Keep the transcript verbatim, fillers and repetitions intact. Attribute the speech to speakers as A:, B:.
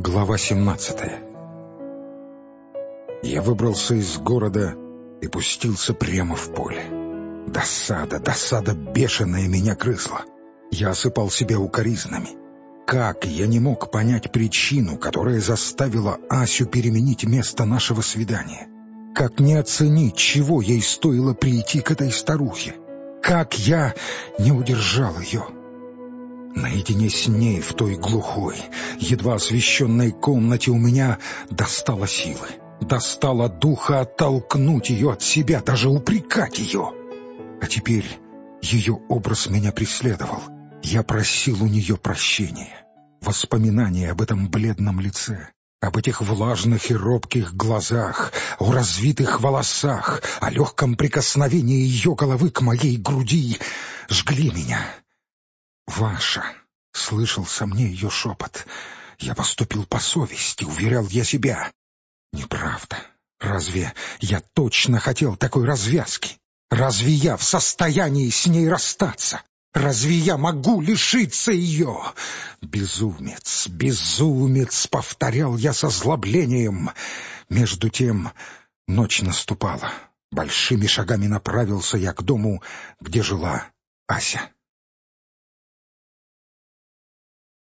A: Глава семнадцатая. Я выбрался из города и пустился прямо в поле. Досада, досада бешеная меня грызла. Я осыпал себя укоризнами. Как я не мог понять причину, которая заставила Асю переменить место нашего свидания? Как не оценить, чего ей стоило прийти к этой старухе? Как я не удержал ее? Наедине с ней в той глухой, едва освещенной комнате у меня достало силы, достало духа оттолкнуть ее от себя, даже упрекать ее. А теперь ее образ меня преследовал. Я просил у нее прощения. Воспоминания об этом бледном лице, об этих влажных и робких глазах, о развитых волосах, о легком прикосновении ее головы к моей груди жгли меня. «Ваша!» — слышался мне ее шепот. Я поступил по совести, уверял я себя. Неправда. Разве я точно хотел такой развязки? Разве я в состоянии с ней расстаться? Разве я могу лишиться ее? Безумец, безумец, повторял я с озлоблением. Между тем ночь наступала. Большими шагами направился я к дому, где жила Ася.